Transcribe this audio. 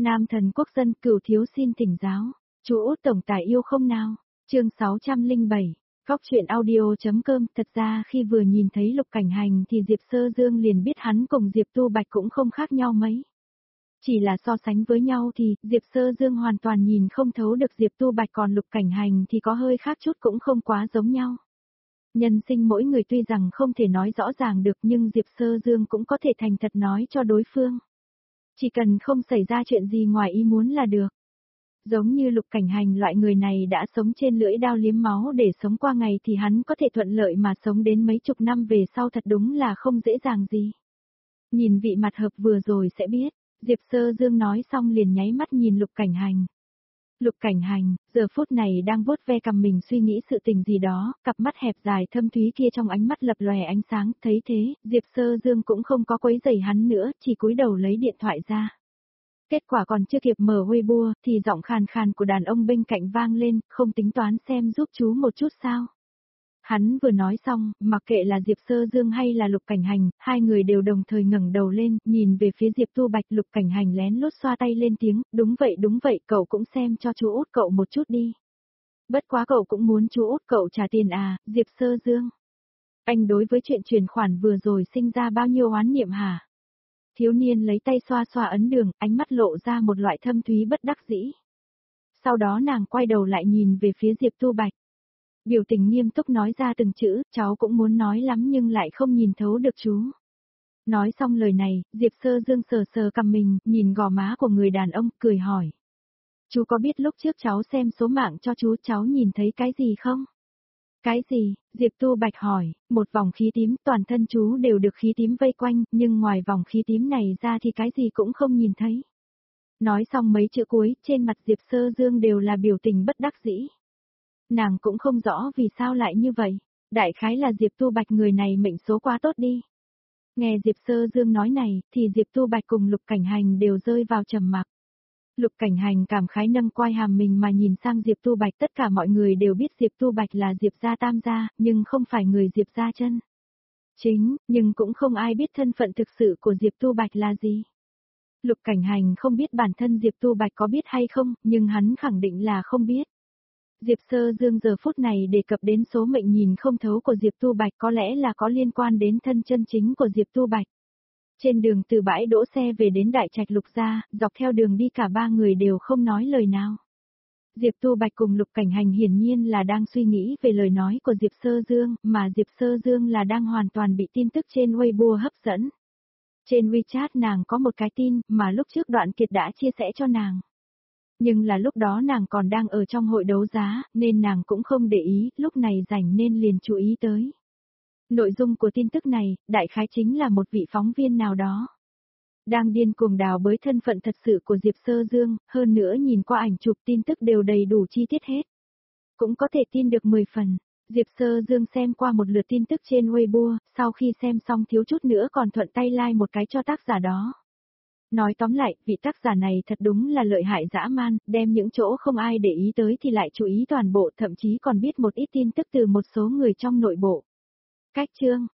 Nam thần quốc dân Cửu thiếu xin thỉnh giáo. Chú Út tổng tài yêu không nào? Chương 607. Góc truyện audio.com. Thật ra khi vừa nhìn thấy Lục Cảnh Hành thì Diệp Sơ Dương liền biết hắn cùng Diệp Tu Bạch cũng không khác nhau mấy. Chỉ là so sánh với nhau thì Diệp Sơ Dương hoàn toàn nhìn không thấu được Diệp Tu Bạch, còn Lục Cảnh Hành thì có hơi khác chút cũng không quá giống nhau. Nhân sinh mỗi người tuy rằng không thể nói rõ ràng được nhưng Diệp Sơ Dương cũng có thể thành thật nói cho đối phương. Chỉ cần không xảy ra chuyện gì ngoài ý muốn là được. Giống như Lục Cảnh Hành loại người này đã sống trên lưỡi dao liếm máu để sống qua ngày thì hắn có thể thuận lợi mà sống đến mấy chục năm về sau thật đúng là không dễ dàng gì. Nhìn vị mặt hợp vừa rồi sẽ biết, Diệp Sơ Dương nói xong liền nháy mắt nhìn Lục Cảnh Hành. Lục Cảnh Hành, giờ phút này đang vuốt ve cằm mình suy nghĩ sự tình gì đó, cặp mắt hẹp dài thâm thúy kia trong ánh mắt lập lòe ánh sáng, thấy thế, Diệp Sơ Dương cũng không có quấy rầy hắn nữa, chỉ cúi đầu lấy điện thoại ra. Kết quả còn chưa kịp mở Weibo, thì giọng khàn khàn của đàn ông bên cạnh vang lên, không tính toán xem giúp chú một chút sao. Hắn vừa nói xong, mặc kệ là Diệp Sơ Dương hay là Lục Cảnh Hành, hai người đều đồng thời ngẩng đầu lên, nhìn về phía Diệp Tu Bạch. Lục Cảnh Hành lén lút xoa tay lên tiếng, đúng vậy, cậu cũng xem cho chú Út cậu một chút đi. Bất quá cậu cũng muốn chú Út cậu trả tiền à, Diệp Sơ Dương. Anh đối với chuyện chuyển khoản vừa rồi sinh ra bao nhiêu oán niệm hả? Thiếu niên lấy tay xoa xoa ấn đường, ánh mắt lộ ra một loại thâm thúy bất đắc dĩ. Sau đó nàng quay đầu lại nhìn về phía Diệp Tu Bạch. Biểu tình nghiêm túc nói ra từng chữ, cháu cũng muốn nói lắm nhưng lại không nhìn thấu được chú. Nói xong lời này, Diệp Sơ Dương sờ sờ cằm mình, nhìn gò má của người đàn ông, cười hỏi. Chú có biết lúc trước cháu xem số mạng cho chú cháu nhìn thấy cái gì không? Cái gì? Diệp Tu Bạch hỏi, một vòng khí tím, toàn thân chú đều được khí tím vây quanh, nhưng ngoài vòng khí tím này ra thì cái gì cũng không nhìn thấy. Nói xong mấy chữ cuối, trên mặt Diệp Sơ Dương đều là biểu tình bất đắc dĩ. Nàng cũng không rõ vì sao lại như vậy, đại khái là Diệp Tu Bạch người này mệnh số quá tốt đi. Nghe Diệp Sơ Dương nói này, thì Diệp Tu Bạch cùng Lục Cảnh Hành đều rơi vào trầm mặc. Lục Cảnh Hành cảm khái nâng quai hàm mình mà nhìn sang Diệp Tu Bạch. Tất cả mọi người đều biết Diệp Tu Bạch là Diệp gia tam gia, nhưng không phải người Diệp gia chân chính, nhưng cũng không ai biết thân phận thực sự của Diệp Tu Bạch là gì. Lục Cảnh Hành không biết bản thân Diệp Tu Bạch có biết hay không, nhưng hắn khẳng định là không biết. Diệp Sơ Dương giờ phút này đề cập đến số mệnh nhìn không thấu của Diệp Tu Bạch có lẽ là có liên quan đến thân chân chính của Diệp Tu Bạch. Trên đường từ bãi đỗ xe về đến Đại Trạch Lục gia, dọc theo đường đi cả ba người đều không nói lời nào. Diệp Tu Bạch cùng Lục Cảnh Hành hiển nhiên là đang suy nghĩ về lời nói của Diệp Sơ Dương, mà Diệp Sơ Dương là đang hoàn toàn bị tin tức trên Weibo hấp dẫn. Trên WeChat nàng có một cái tin mà lúc trước Đoạn Kiệt đã chia sẻ cho nàng. Nhưng là lúc đó nàng còn đang ở trong hội đấu giá, nên nàng cũng không để ý, lúc này rảnh nên liền chú ý tới. Nội dung của tin tức này, đại khái chính là một vị phóng viên nào đó đang điên cuồng đào bới thân phận thật sự của Diệp Sơ Dương, hơn nữa nhìn qua ảnh chụp tin tức đều đầy đủ chi tiết hết. Cũng có thể tin được 10 phần. Diệp Sơ Dương xem qua một lượt tin tức trên Weibo, sau khi xem xong thiếu chút nữa còn thuận tay like một cái cho tác giả đó. Nói tóm lại, vị tác giả này thật đúng là lợi hại dã man, đem những chỗ không ai để ý tới thì lại chú ý toàn bộ, thậm chí còn biết một ít tin tức từ một số người trong nội bộ. Cách chương